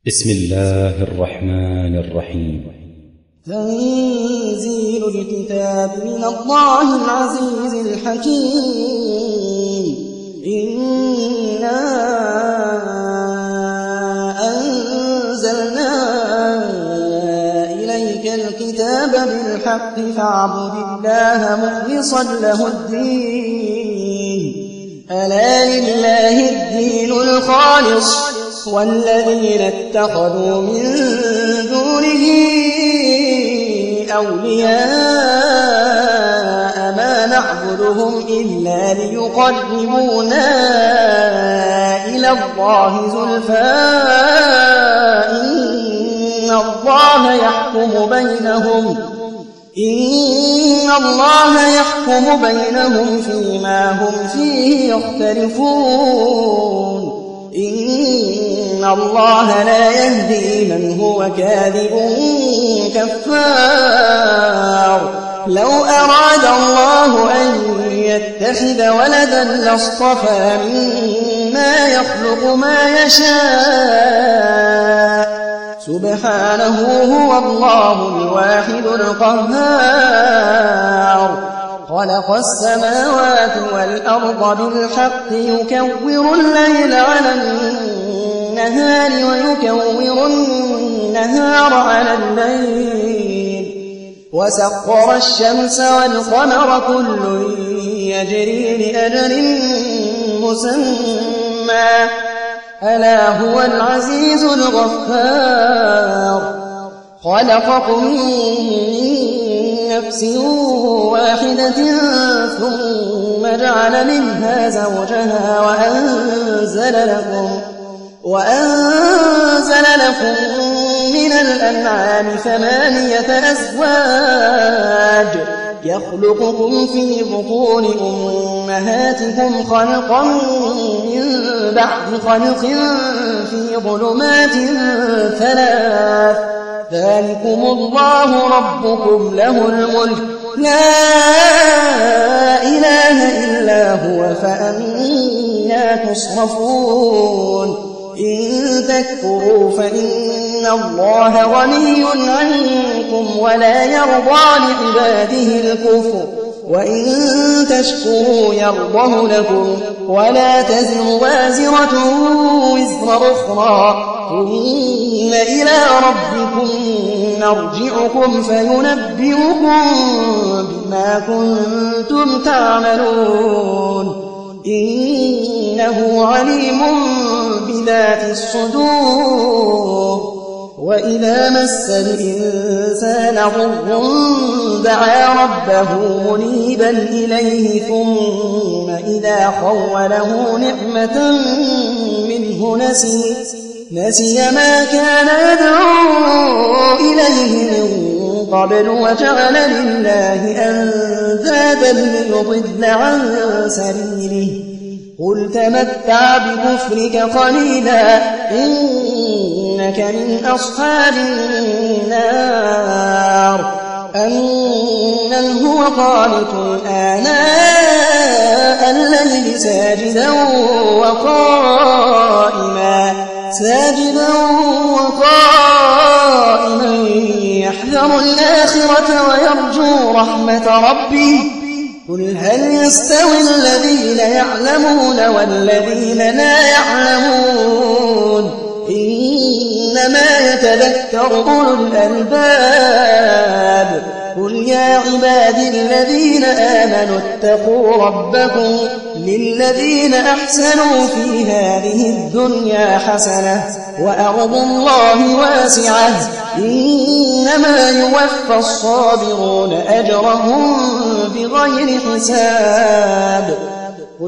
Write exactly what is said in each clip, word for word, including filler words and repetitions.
بسم الله الرحمن الرحيم. تنزيل الكتاب من الله العزيز الحكيم. إنا أنزلنا إليك الكتاب بالحق فاعبد الله مخلصا له الدين. ألا لله الدين الخالص والذين اتخذوا من دونه أولياء ما نعبدهم إلا ليقربونا إلى الله زلفى إن الله يحكم بينهم إن الله يحكم بينهم فيما هم فيه يختلفون. إن الله لا يهدي من هو كاذب كفار. لو أراد الله أن يتخذ ولدا لاصطفى مما يخلق ما يشاء سبحانه هو الله الواحد القهار. خلق السماوات والأرض بالحق يكور الليل على النهار ويكور النهار على الليل وسخر الشمس والقمر كل يجري لأجل مسمى ألا هو العزيز الغفار. خلقكم من نفس واحدة ثم جعل منها زوجها وأنزل لكم, وأنزل لكم من الأنعام ثمانية أزواج يخلقكم في بطون أمهاتكم خلقا من بعد خلق في ظلمات ثلاث ذلكم الله ربكم له الملك لا إله إلا هو فأنى تصرفون. إن تكفروا فإن الله غني عنكم ولا يرضى لعباده الكفر وإن تشكروا يرضه لكم ولا تزر وازرة وزر أخرى ثم إلى ربكم نرجعكم فينبئكم بما كنتم تعملون. إنه عليم بذات الصدور. وإذا مس الإنسان ضر دعا ربه منيبا إليه ثم إذا خوله نعمة منه نسي نسي ما كان يدعو إليه من قبل وجعل لله أندادا ليضل عن سبيله. قل تمتع بكفرك قليلا إنك من أصحاب النار. أمن هو قانت آناء الليل ساجدا وقائما ساجدا وقائما يحذر الآخرة ويرجو رحمة ربه. قل هل يستوي الذين يعلمون والذين لا يعلمون إنما يتذكر أولو الألباب. قل يا عبادي الذين آمنوا اتقوا ربكم للذين أحسنوا في هذه الدنيا حسنة وأرض الله واسعة إنما يوفى الصابرون أجرهم بغير حساب. قل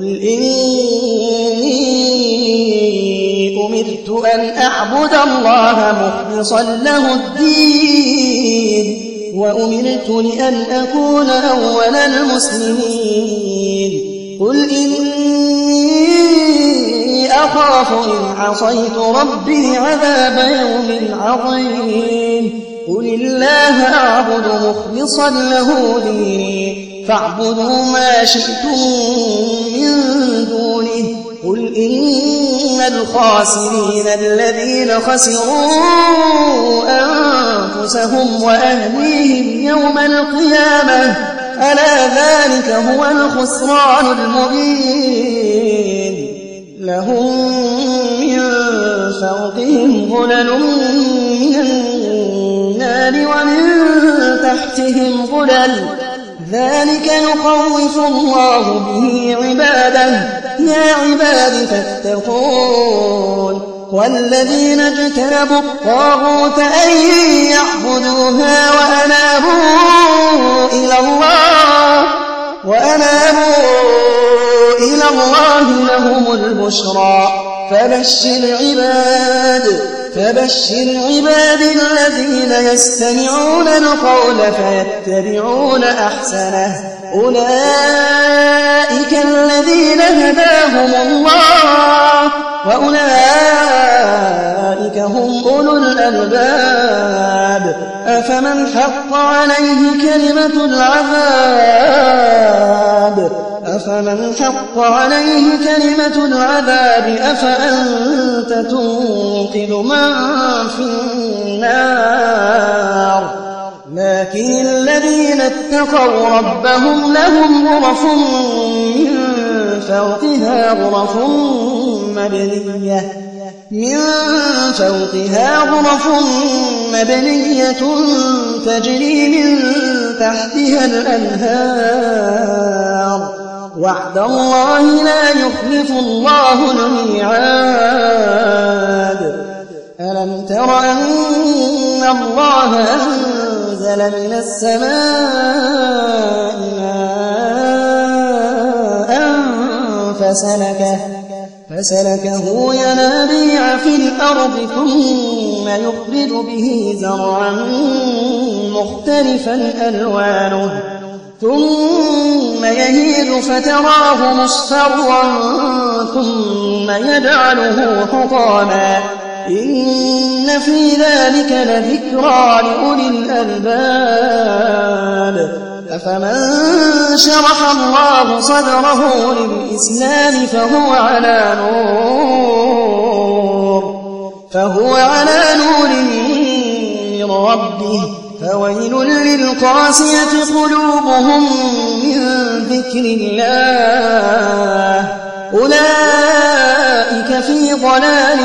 إني أمرت أن أعبد الله مخلصا له الدين وأمرت لأن أكون أول المسلمين. قل إني أخاف إن عصيت ربي عذاب يوم عظيم. قل الله أعبد مخلصا له ديني فاعبدوا ما شئتم من دونه قل إن الخاسرين الذين خسروا أنفسهم وأهليهم يوم القيامة ألا ذلك هو الخسران المبين لهم من فوقهم ظلل من النار ومن تحتهم ظلل ذلك يخوف الله به عباده يا عباد فاتقون والذين اجتنبوا الطاغوت أن يعبدوها وأنابوا إلى الله وأنابوا إلى الله لهم البشرى فبشر عباد فبشر عباد الذين يستمعون القول فيتبعون أحسنه أولئك الذين هداهم الله وأولئك هم أولو الألباب أفمن حق عليه كلمة العذاب أفمن حق عليه كلمة العذاب أفأنت تنقذ من في النار لكن الذين اتقوا ربهم لهم غرف من فوقها غرف مبنية من فوقها غرف مبنية تجري من تحتها الأنهار وعد الله لا يخلف الله الميعاد ألم تر أن الله أنزل من السماء ماء فسلكه فسلكه ينابيع في الأرض ثم يخرج به زرعا مختلفا ألوانه ثم يهيج فتراه مصفرا ثم يجعله حطاما إن في ذلك لذكرى لأولي الألباب أفمن شرح الله صدره للإسلام فهو على نور فهو على نور من ربه فويل للقاسية قلوبهم من ذكر الله أولئك في ضلال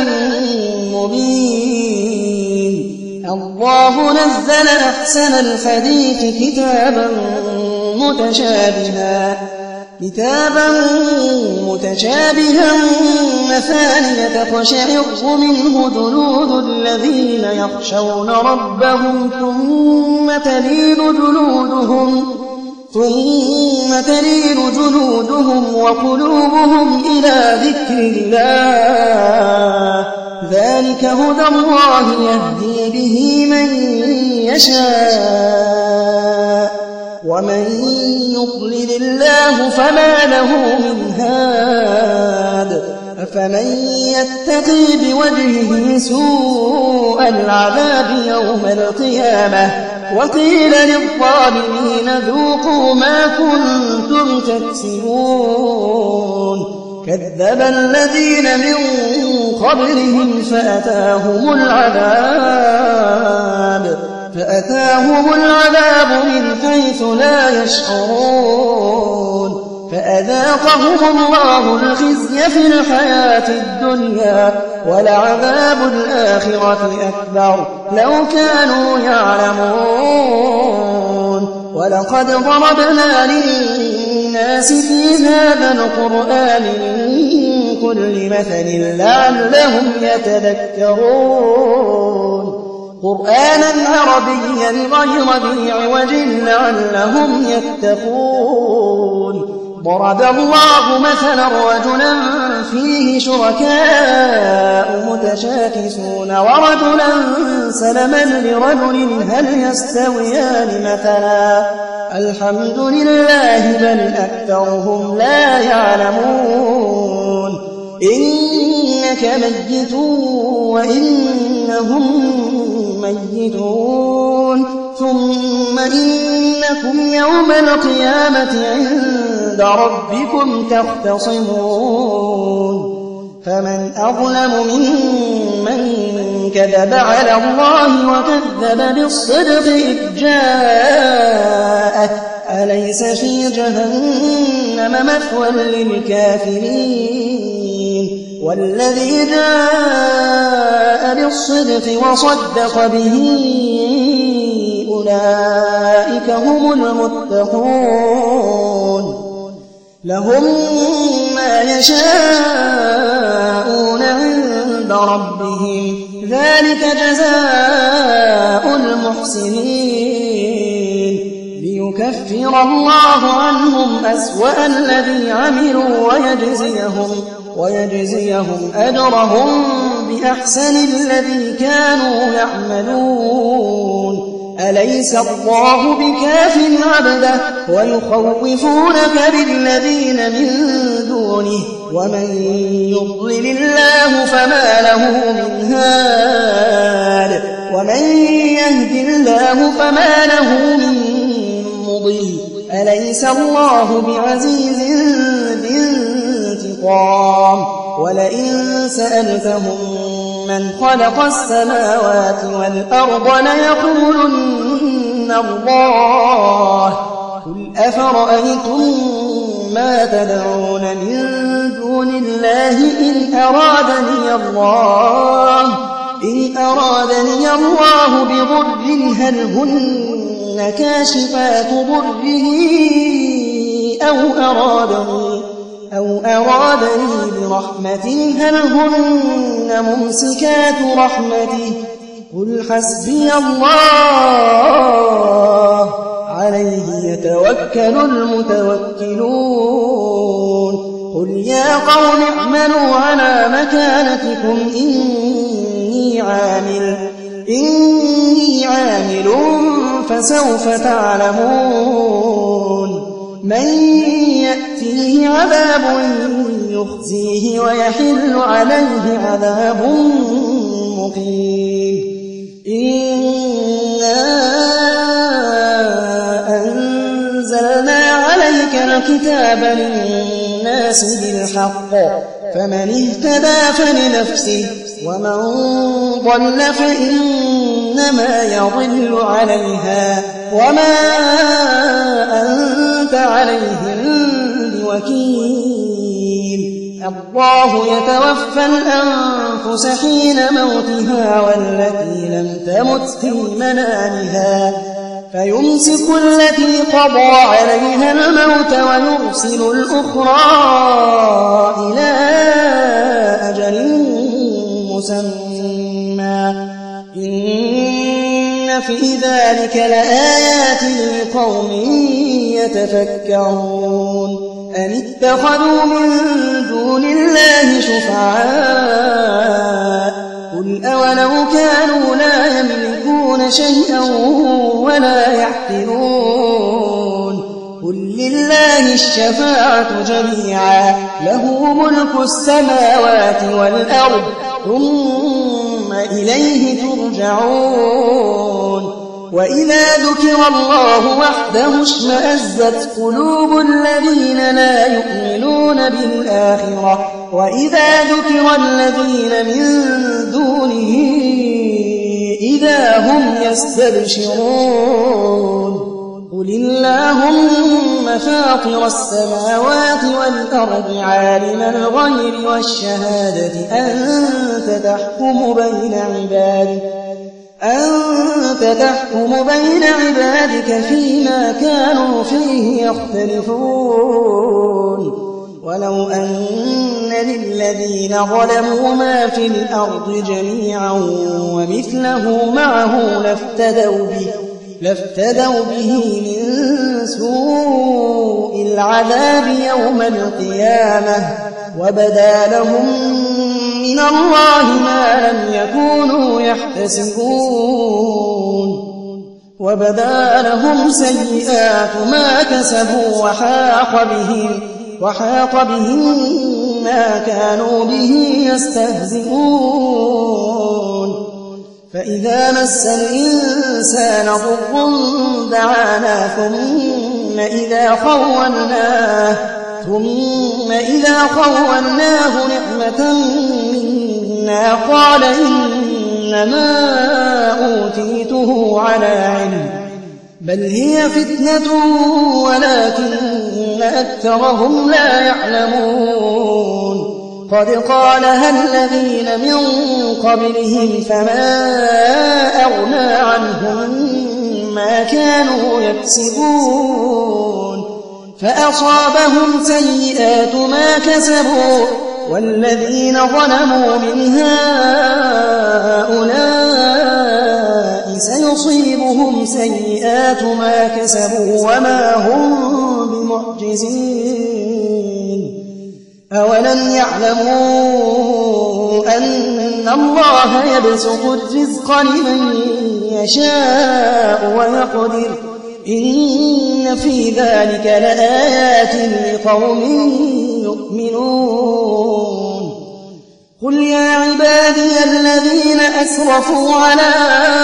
مبين الله نزل أحسن الحديث كتابا متشابها كتابا متشابها مثانية تقشعر منه جلود الذين يخشون ربهم ثم تلين جلودهم ثم تلين جلودهم وقلوبهم إلى ذكر الله ذلك هدى الله يهدي به من يشاء ومن يضلل الله فما له من هاد أفمن يتقي بوجهه سوء العذاب يوم القيامة وقيل للظالمين ذوقوا ما كنتم تكسبون كذب الذين من قبلهم فأتاهم العذاب فأتاهم العذاب من حيث لا يشعرون فأذاقهم الله الخزي في الحياة الدنيا ولعذاب الآخرة أكبر لو كانوا يعلمون ولقد ضربنا للناس في هذا القرآن من كل مثل لعلهم يتذكرون قرآنا عربيا غير ذي عوج لعلهم يتقون ضرب الله مثلا رجلا فيه شركاء متشاكسون ورجلا سلما لرجل هل يستويان مثلا الحمد لله بل أكثرهم لا يعلمون إنك ميت وإنهم ميتون ثم إنكم يوم القيامة عند ربكم تختصمون فمن أظلم ممن كذب على الله وكذب بالصدق إذ جاءه أليس في جهنم مثوى للكافرين والذي جاء بالصدق وصدق به أولئك هم المتقون لهم ما يشاءون عند ربهم ذلك جزاء المحسنين ليكفر الله عنهم أسوأ الذي عملوا ويجزيهم, ويجزيهم أجرهم بأحسن الذي كانوا يعملون أليس الله بكاف عبده ويخوفونك بالذين من دونه ومن يضلل الله فما له من هاد ومن يهد الله فما له من مضل أليس الله بعزيز ذي انتقام ولئن سألتهم من خلق السماوات والأرض ليقولن الله قل أفرأيتم ما تدعون من دون الله إن أرادني الله إن أرادني الله بضر هل هن كاشفات ضره أو أرادني أو أرادني برحمة هل هن ممسكات رحمته قل حسبي الله عليه يتوكل المتوكلون قل يا قوم اعملوا على مكانتكم إني عامل إني عامل فسوف تعلمون من يأتيه عذاب يخزيه ويحل عليه عذاب مقيم إنا أنزلنا عليك الكتاب للناس بالحق فمن اهتدى فلنفسه ومن ضل فإنما يضل عليها وما أنت عليهم بوكيل الله يتوفى الأنفس حين موتها والتي لم تمت في منامها فيمسك التي قضى عليها الموت ويرسل الأخرى إلى أجل مسمى إن في ذلك لآيات لقوم يتفكرون أم اتخذوا من دون الله شفعاء قل أولو كانوا لا يملكون شيئا ولا يعقلون قل لله الشفاعة جميعا له ملك السماوات والأرض ثم إليه ترجعون وإذا ذكر الله وحده اشمأزت قلوب الذين لا يؤمنون بالآخرة وإذا ذكر الذين من دونه إذا هم يستبشرون قل اللهم فاطر السماوات والأرض عالم الغيب والشهادة أنت تحكم بين عبادك أنت تحكم بين عبادك فيما كانوا فيه يختلفون ولو أن للذين ظلموا ما في الأرض جميعا ومثله معه لافتدوا به لافتدوا به من سوء العذاب يوم القيامة وبدا لهم من الله ما لم يكونوا يحتسبون وبدا لهم سيئات ما كسبوا وحاق بهم وحاق بهم ما كانوا به يستهزئون فإذا مس الإنسان ضر دعانا ثم إذا خولناه ثم إذا خولناه نعمة منا قال إنما أوتيته على علم بل هي فتنة ولكن أكثرهم لا يعلمون قد قالها الذين من قبلهم فما أغنى عنهم ما كانوا يكسبون فأصابهم سيئات ما كسبوا والذين ظلموا من هؤلاء سيصيبهم سيئات ما كسبوا وما هم بمعجزين أولم يعلموا أن الله يبسط الرزق لمن يشاء ويقدر إن في ذلك لآيات لقوم يؤمنون قل يا عبادي الذين أسرفوا على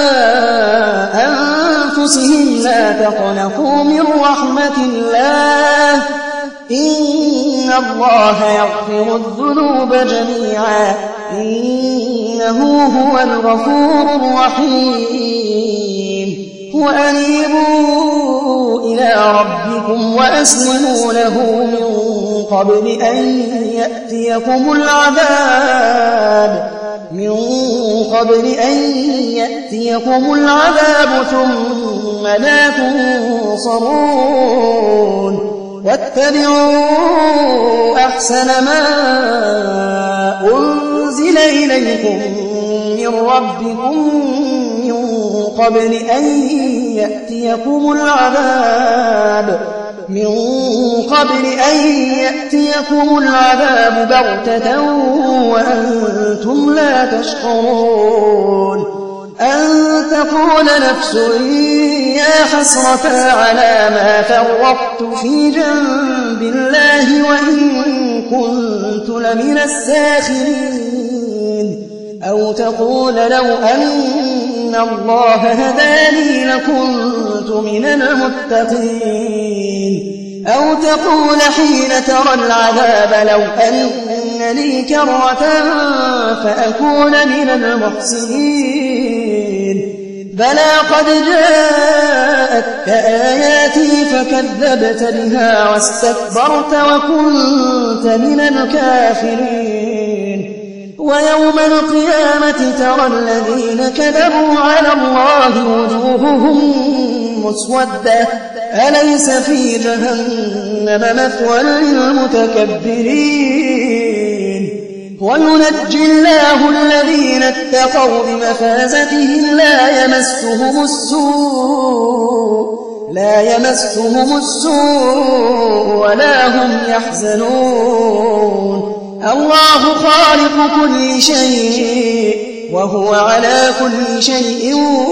أنفسهم لا تقنطوا من رحمة الله إن الله يغفر الذنوب جميعا إنه هو الغفور الرحيم وأنيبوا إلى ربكم وأسلموا له من قبل أن يأتيكم العذاب من قبل أن يأتيكم العذاب ثم لا تنصرون واتبعوا أحسن ما أنزل إليكم من ربكم من قبل أن يأتيكم العذاب من قبل أن يأتيكم العذاب بغتة وأنتم لا تشعرون أن تقول نفس يا حسرة على ما فرطت في جنب الله وإن كنت لمن الساخرين أو تقول لو أن الله هداني لكنت من المتقين أو تقول حين ترى العذاب لو أن لي كرة فأكون من المحسنين بلى قد جاءتك آياتي فكذبت بها واستكبرت وكنت من الكافرين ويوم القيامة ترى الذين كذبوا على الله وجوههم مسودة أليس في جهنم مثوى للمتكبرين وينجي الله الذين اتقوا بمفازتهم لا يمسهم السوء لا يمسهم السوء ولا هم يحزنون الله خالق كل شيء وهو على كل شيء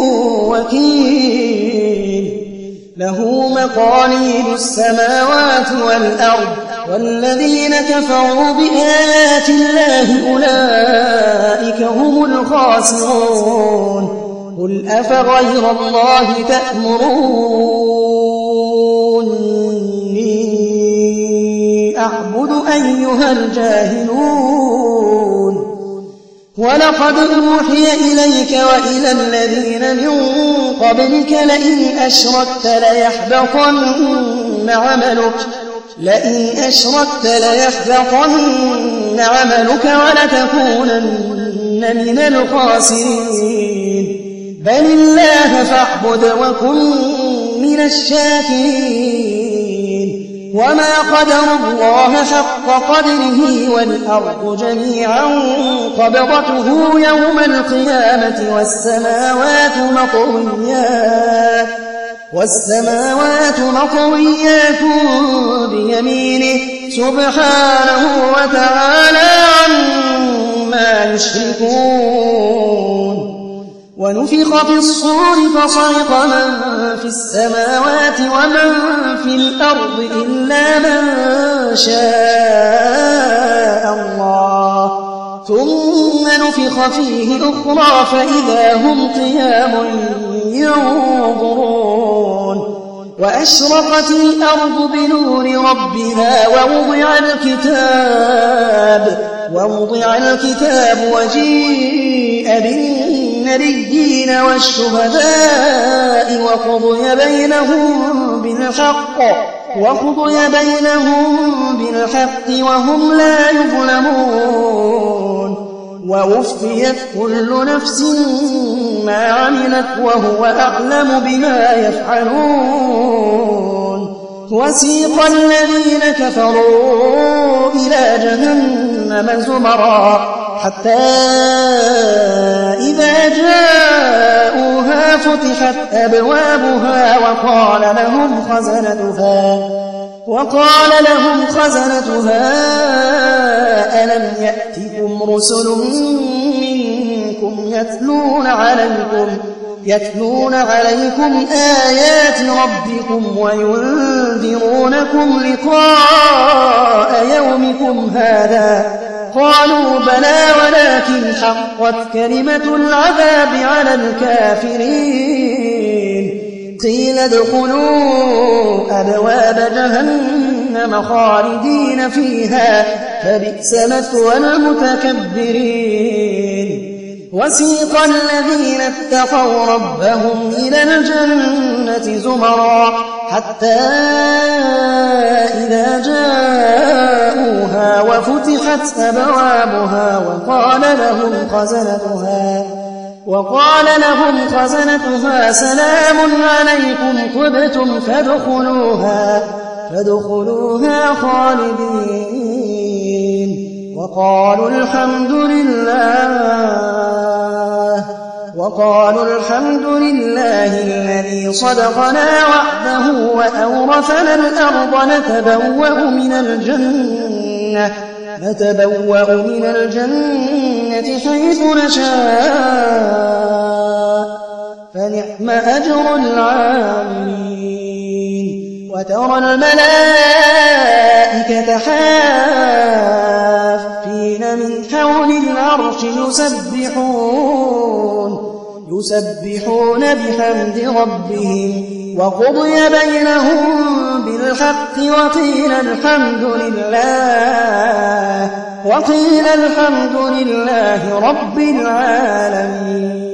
وكيل له مقاليد السماوات والأرض والذين كفروا بآيات الله أولئك هم الخاسرون قل أفغير الله تأمروني أعبد أيها الجاهلون ولقد أوحي إليك وإلى الذين من قبلك لئن أشركت ليحبطن عملك لئن أشركت ليحبطن عملك ولتكونن من الخاسرين بل الله فاعبد وكن من الشاكرين وما قدر الله حق قدره والأرض جميعا قبضته يوم القيامة والسماوات مطويات والسماوات مطويات بيمينه سبحانه وتعالى عما يشركون ونفخ في الصور فصعق من في السماوات ومن في الأرض إلا من شاء الله ثم نفخ فيه أخرى فإذا هم قيام ينظرون وأشرقت الأرض بنور ربها ووضع الكتاب ووضع الكتاب وجيء بالنبيين والشهداء وقضي بينهم بالحق وقضي بينهم بالحق وهم لا يظلمون ووفيت كل نفس ما عملت وهو أعلم بما يفعلون وسيق الذين كفروا إلى جهنم زمرا حتى إذا جاءوها فتحت أبوابها وقال لهم خزنتها وقال لهم خزنتها ألم يأتكم رسل منكم يتلون عليكم يتلون عليكم آيات ربكم وينذرونكم لقاء يومكم هذا قالوا بلى ولكن حقت كلمة العذاب على الكافرين قيل ادخلوا أبواب جهنم خالدين فيها فبئس مثوى المتكبرين وسيق الذين اتقوا ربهم إلى الجنة زمرا حتى إذا جاءوها وفتحت أبوابها وقال لهم خزنتها وقال لهم خزنتها سلام عليكم طبتم فادخلوها فادخلوها خالدين وقالوا الحمد لله وقالوا الحمد لله الذي صدقنا وعده وأورثنا الأرض نتبوأ من الجنة نتبوأ من الجنة حيث نشاء فنعم أجر العاملين وترى الملائكة حافين من حول العرش يسبحون يسبحون بحمد ربهم وقضي بينهم بالحق وقيل الحمد لله وقيل الحمد لله رب العالمين.